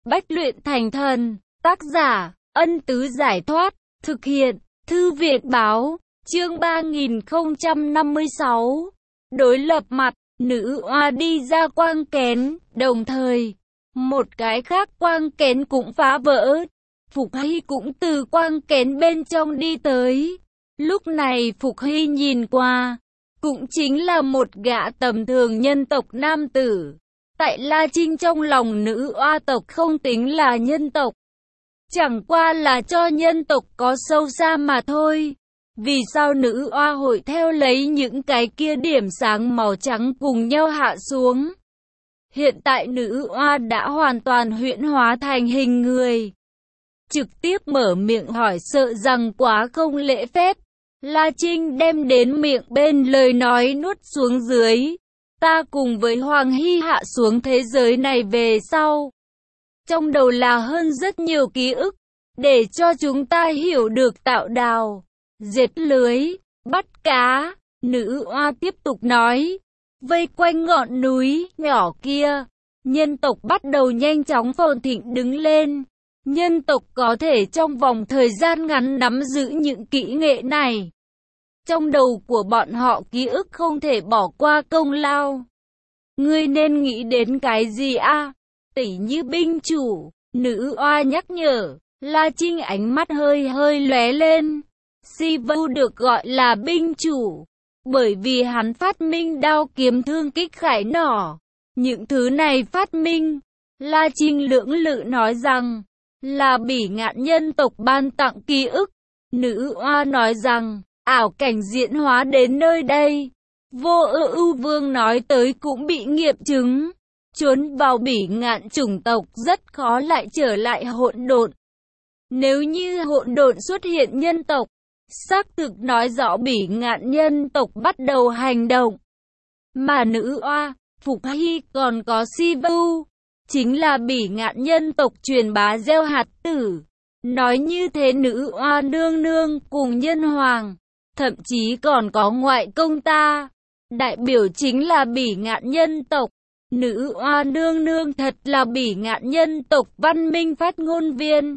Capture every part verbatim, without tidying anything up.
Bách luyện thành thần. Tác giả, Ân Tứ Giải Thoát. Thực hiện, Thư viện Báo. Chương ba nghìn không trăm năm mươi sáu. Đối lập mặt, nữ oa đi ra quang kén, đồng thời, một cái khác quang kén cũng phá vỡ. Phục Hy cũng từ quang kén bên trong đi tới. Lúc này Phục Hy nhìn qua, cũng chính là một gã tầm thường nhân tộc nam tử. Tại La Trinh trong lòng nữ oa tộc không tính là nhân tộc, chẳng qua là cho nhân tộc có sâu xa mà thôi. Vì sao nữ oa hội theo lấy những cái kia điểm sáng màu trắng cùng nhau hạ xuống? Hiện tại nữ oa đã hoàn toàn huyễn hóa thành hình người. Trực tiếp mở miệng hỏi sợ rằng quá không lễ phép. La Trinh đem đến miệng bên lời nói nuốt xuống dưới. Ta cùng với Hoàng Hy hạ xuống thế giới này về sau, trong đầu là hơn rất nhiều ký ức, để cho chúng ta hiểu được tạo đào, dệt lưới, bắt cá. Nữ oa tiếp tục nói, vây quanh ngọn núi nhỏ kia, nhân tộc bắt đầu nhanh chóng phồn thịnh đứng lên. Nhân tộc có thể trong vòng thời gian ngắn nắm giữ những kỹ nghệ này. Trong đầu của bọn họ ký ức không thể bỏ qua công lao. Ngươi nên nghĩ đến cái gì a? À? Tỉ như binh chủ, nữ oa nhắc nhở. La Trinh ánh mắt hơi hơi lóe lên. Si Vu được gọi là binh chủ, bởi vì hắn phát minh đao kiếm thương kích khải nỏ. Những thứ này phát minh, La Trinh lưỡng lự nói rằng, là bỉ ngạn nhân tộc ban tặng ký ức. Nữ oa nói rằng, ảo cảnh diễn hóa đến nơi đây, Vô Ư Ưu Vương nói tới cũng bị nghiệm chứng. Trốn vào bỉ ngạn chủng tộc rất khó lại trở lại hỗn độn. Nếu như hỗn độn xuất hiện nhân tộc, xác thực nói rõ bỉ ngạn nhân tộc bắt đầu hành động. Mà nữ oa, Phục Hy còn có Si Vu, chính là bỉ ngạn nhân tộc truyền bá gieo hạt tử. Nói như thế nữ oa nương nương cùng nhân hoàng, thậm chí còn có ngoại công ta, đại biểu chính là bỉ ngạn nhân tộc. Nữ oa nương nương thật là bỉ ngạn nhân tộc văn minh phát ngôn viên.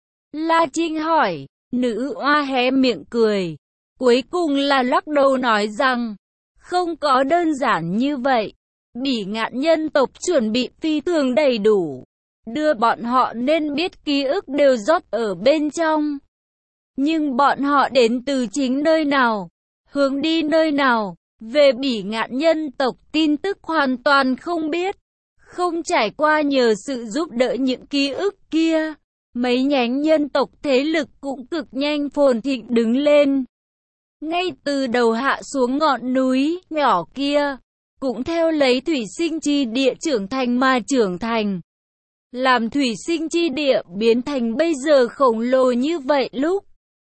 La Trinh hỏi, nữ oa hé miệng cười, cuối cùng là lắc đầu nói rằng, không có đơn giản như vậy. Bỉ ngạn nhân tộc chuẩn bị phi thường đầy đủ, đưa bọn họ nên biết ký ức đều rót ở bên trong. Nhưng bọn họ đến từ chính nơi nào, hướng đi nơi nào, về bỉ ngạn nhân tộc tin tức hoàn toàn không biết. Không trải qua nhờ sự giúp đỡ những ký ức kia, mấy nhánh nhân tộc thế lực cũng cực nhanh phồn thịnh đứng lên. Ngay từ đầu hạ xuống ngọn núi nhỏ kia, cũng theo lấy thủy sinh chi địa trưởng thành mà trưởng thành. Làm thủy sinh chi địa biến thành bây giờ khổng lồ như vậy lúc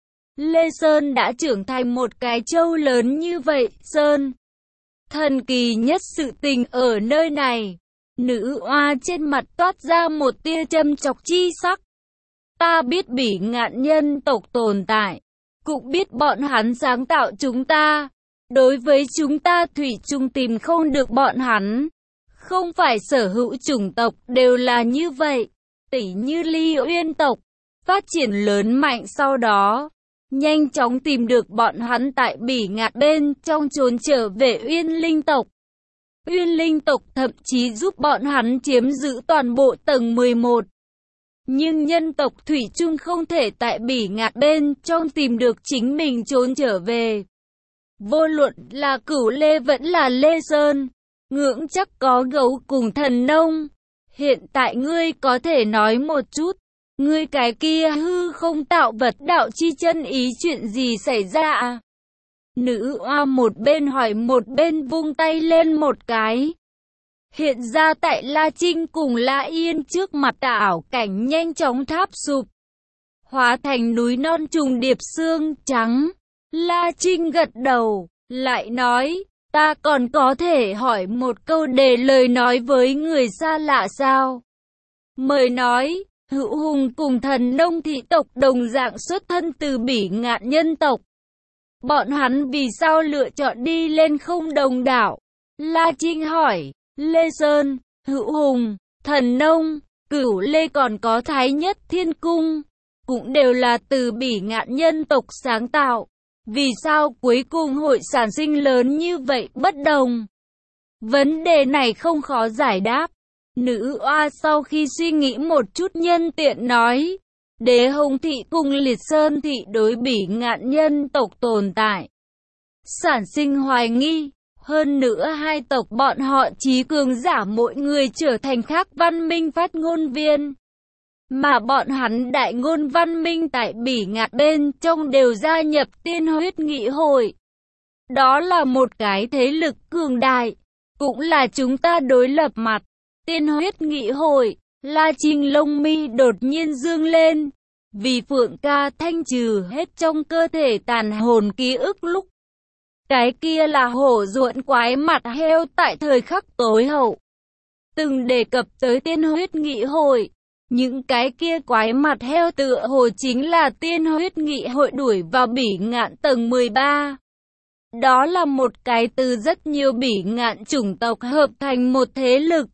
Lê Sơn đã trưởng thành một cái châu lớn như vậy. Sơn, thần kỳ nhất sự tình ở nơi này. Nữ oa trên mặt toát ra một tia châm chọc chi sắc. Ta biết bỉ ngạn nhân tộc tồn tại, cũng biết bọn hắn sáng tạo chúng ta. Đối với chúng ta thủy chung tìm không được bọn hắn. Không phải sở hữu chủng tộc đều là như vậy. Tỉ như Ly Uyên tộc, phát triển lớn mạnh sau đó, nhanh chóng tìm được bọn hắn tại bỉ ngạn bên trong trốn trở về Uyên Linh tộc. Uyên Linh tộc thậm chí giúp bọn hắn chiếm giữ toàn bộ tầng mười một. Nhưng nhân tộc thủy chung không thể tại bỉ ngạn bên trong tìm được chính mình trốn trở về. Vô luận là Cửu Lê vẫn là Lê Sơn, ngưỡng chắc có gấu cùng thần nông. Hiện tại ngươi có thể nói một chút, ngươi cái kia hư không tạo vật đạo chi chân ý chuyện gì xảy ra à? Nữ oa một bên hỏi một bên vung tay lên một cái. Hiện ra tại La Trinh cùng La Yên trước mặt ảo cảnh nhanh chóng tháp sụp, hóa thành núi non trùng điệp xương trắng. La Trinh gật đầu, lại nói, ta còn có thể hỏi một câu để lời nói với người xa lạ sao? Mời nói. Hữu Hùng cùng thần nông thị tộc đồng dạng xuất thân từ bỉ ngạn nhân tộc. Bọn hắn vì sao lựa chọn đi lên không đồng đảo? La Trinh hỏi. Lê Sơn, Hữu Hùng, thần nông, Cửu Lê còn có Thái Nhất Thiên Cung, cũng đều là từ Bỉ Ngạn nhân tộc sáng tạo. Vì sao cuối cùng hội sản sinh lớn như vậy bất đồng? Vấn đề này không khó giải đáp. Nữ oa sau khi suy nghĩ một chút nhân tiện nói, Đế Hồng Thị cùng Liệt Sơn Thị đối Bỉ Ngạn nhân tộc tồn tại sản sinh hoài nghi. Hơn nữa hai tộc bọn họ trí cường giả mỗi người trở thành khác văn minh phát ngôn viên. Mà bọn hắn đại ngôn văn minh tại Bỉ Ngạn bên trong đều gia nhập Tiên Huyết Nghị Hội. Đó là một cái thế lực cường đại, cũng là chúng ta đối lập mặt. Tiên Huyết Nghị Hội, La Trinh lông mi đột nhiên dương lên, vì Phượng ca thanh trừ hết trong cơ thể tàn hồn ký ức lúc. Cái kia là hổ ruộn quái mặt heo tại thời khắc tối hậu. Từng đề cập tới Tiên Huyết Nghị Hội. Những cái kia quái mặt heo tựa hồ chính là Tiên Huyết Nghị Hội đuổi vào Bỉ Ngạn tầng mười ba. Đó là một cái từ rất nhiều Bỉ Ngạn chủng tộc hợp thành một thế lực.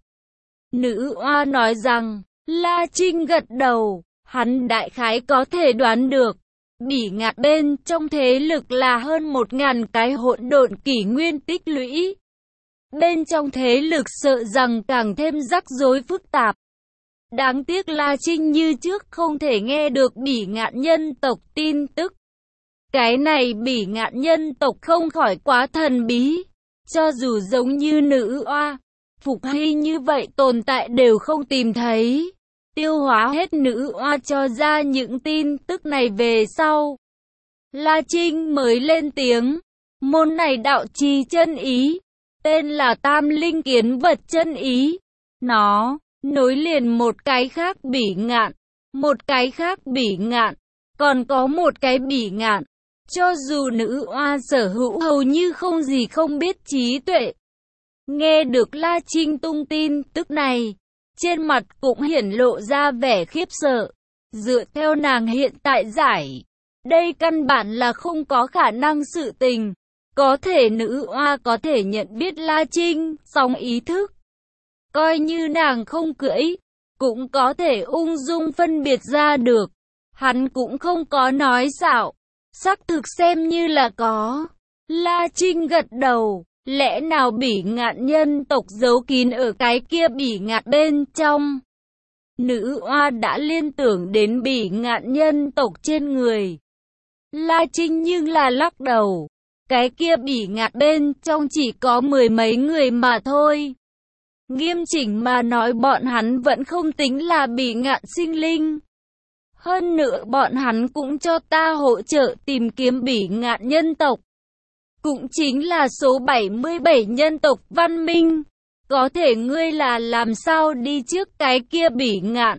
Nữ oa nói rằng, La Trinh gật đầu, hắn đại khái có thể đoán được. Bỉ Ngạn bên trong thế lực là hơn một ngàn cái hỗn độn kỷ nguyên tích lũy. Bên trong thế lực sợ rằng càng thêm rắc rối phức tạp. Đáng tiếc La Trinh như trước không thể nghe được Bỉ Ngạn nhân tộc tin tức. Cái này Bỉ Ngạn nhân tộc không khỏi quá thần bí. Cho dù giống như nữ oa, Phục Hy như vậy tồn tại đều không tìm thấy. Tiêu hóa hết nữ oa cho ra những tin tức này về sau. La Trinh mới lên tiếng. Môn này đạo trì chân ý, tên là Tam Linh Kiến Vật chân ý. Nó nối liền một cái khác Bỉ Ngạn, một cái khác Bỉ Ngạn, còn có một cái Bỉ Ngạn. Cho dù nữ oa sở hữu hầu như không gì không biết trí tuệ. Nghe được La Trinh tung tin tức này, trên mặt cũng hiển lộ ra vẻ khiếp sợ. Dựa theo nàng hiện tại giải, đây căn bản là không có khả năng sự tình. Có thể nữ oa có thể nhận biết La Trinh, song ý thức. Coi như nàng không cưỡi, cũng có thể ung dung phân biệt ra được. Hắn cũng không có nói xạo, xác thực xem như là có. La Trinh gật đầu, lẽ nào Bỉ Ngạn nhân tộc giấu kín ở cái kia Bỉ Ngạn bên trong? Nữ oa đã liên tưởng đến Bỉ Ngạn nhân tộc trên người. La Trinh nhưng là lắc đầu, cái kia Bỉ Ngạn bên trong chỉ có mười mấy người mà thôi. Nghiêm chỉnh mà nói bọn hắn vẫn không tính là Bỉ Ngạn sinh linh. Hơn nữa bọn hắn cũng cho ta hỗ trợ tìm kiếm Bỉ Ngạn nhân tộc. Cũng chính là số bảy mươi bảy nhân tộc văn minh. Có thể ngươi là làm sao đi trước cái kia Bỉ Ngạn?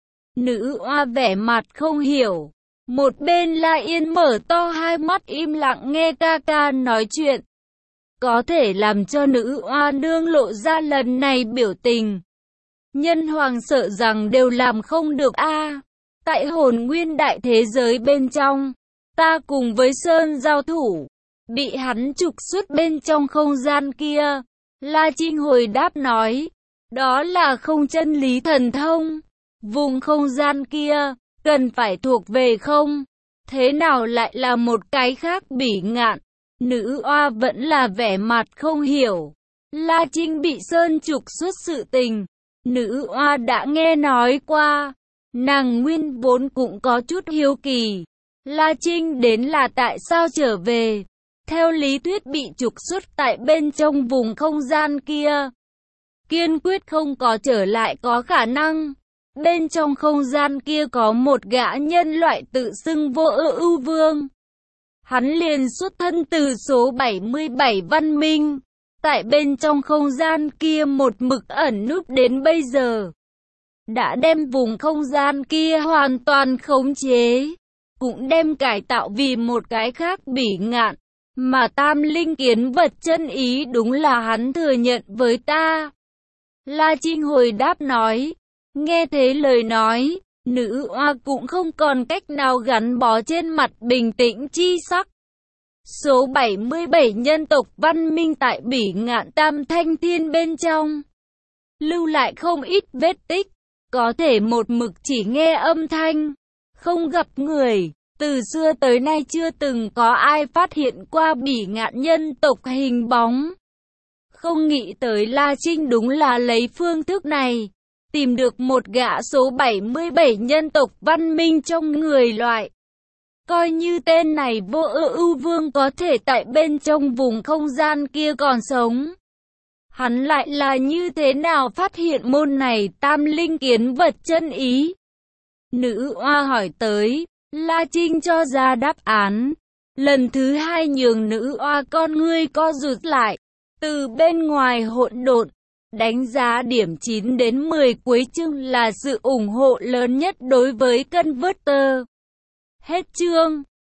Nữ oa vẻ mặt không hiểu. Một bên La Yên mở to hai mắt im lặng nghe ca ca nói chuyện. Có thể làm cho nữ oa nương lộ ra lần này biểu tình. Nhân hoàng sợ rằng đều làm không được a. À, tại hồn nguyên đại thế giới bên trong, ta cùng với Sơn giao thủ, bị hắn trục xuất bên trong không gian kia. La Trinh hồi đáp nói, đó là không chân lý thần thông. Vùng không gian kia, cần phải thuộc về không? Thế nào lại là một cái khác Bỉ Ngạn? Nữ oa vẫn là vẻ mặt không hiểu. La Trinh bị Sơn trục xuất sự tình, nữ oa đã nghe nói qua. Nàng nguyên vốn cũng có chút hiếu kỳ. La Trinh đến là tại sao trở về? Theo lý thuyết bị trục xuất tại bên trong vùng không gian kia, kiên quyết không có trở lại có khả năng. Bên trong không gian kia có một gã nhân loại tự xưng Vô Ưu Ưu Vương. Hắn liền xuất thân từ số bảy mươi bảy văn minh. Tại bên trong không gian kia một mực ẩn núp đến bây giờ. Đã đem vùng không gian kia hoàn toàn khống chế. Cũng đem cải tạo vì một cái khác Bỉ Ngạn. Mà Tam Linh Kiến Vật chân ý đúng là hắn thừa nhận với ta. La Trinh hồi đáp nói. Nghe thế lời nói, nữ oa cũng không còn cách nào gắn bó trên mặt bình tĩnh chi sắc. Số bảy mươi bảy nhân tộc văn minh tại Bỉ Ngạn Tam Thanh Thiên bên trong, lưu lại không ít vết tích. có thể một mực chỉ nghe âm thanh, không gặp người. Từ xưa tới nay chưa từng có ai phát hiện qua bỉ ngạn nhân tộc hình bóng. Không nghĩ tới La Trinh đúng là lấy phương thức này, tìm được một gã số bảy mươi bảy nhân tộc văn minh trong người loại. Coi như tên này Vô Ưu Ưu Vương có thể tại bên trong vùng không gian kia còn sống. Hắn lại là như thế nào phát hiện môn này tam linh kiến vật chân ý? Nữ oa hỏi tới, La Trinh cho ra đáp án. Lần thứ hai nhường nữ oa con ngươi co rụt lại. Từ bên ngoài hỗn độn, đánh giá điểm chín đến mười cuối chương là sự ủng hộ lớn nhất đối với Converter. Hết chương.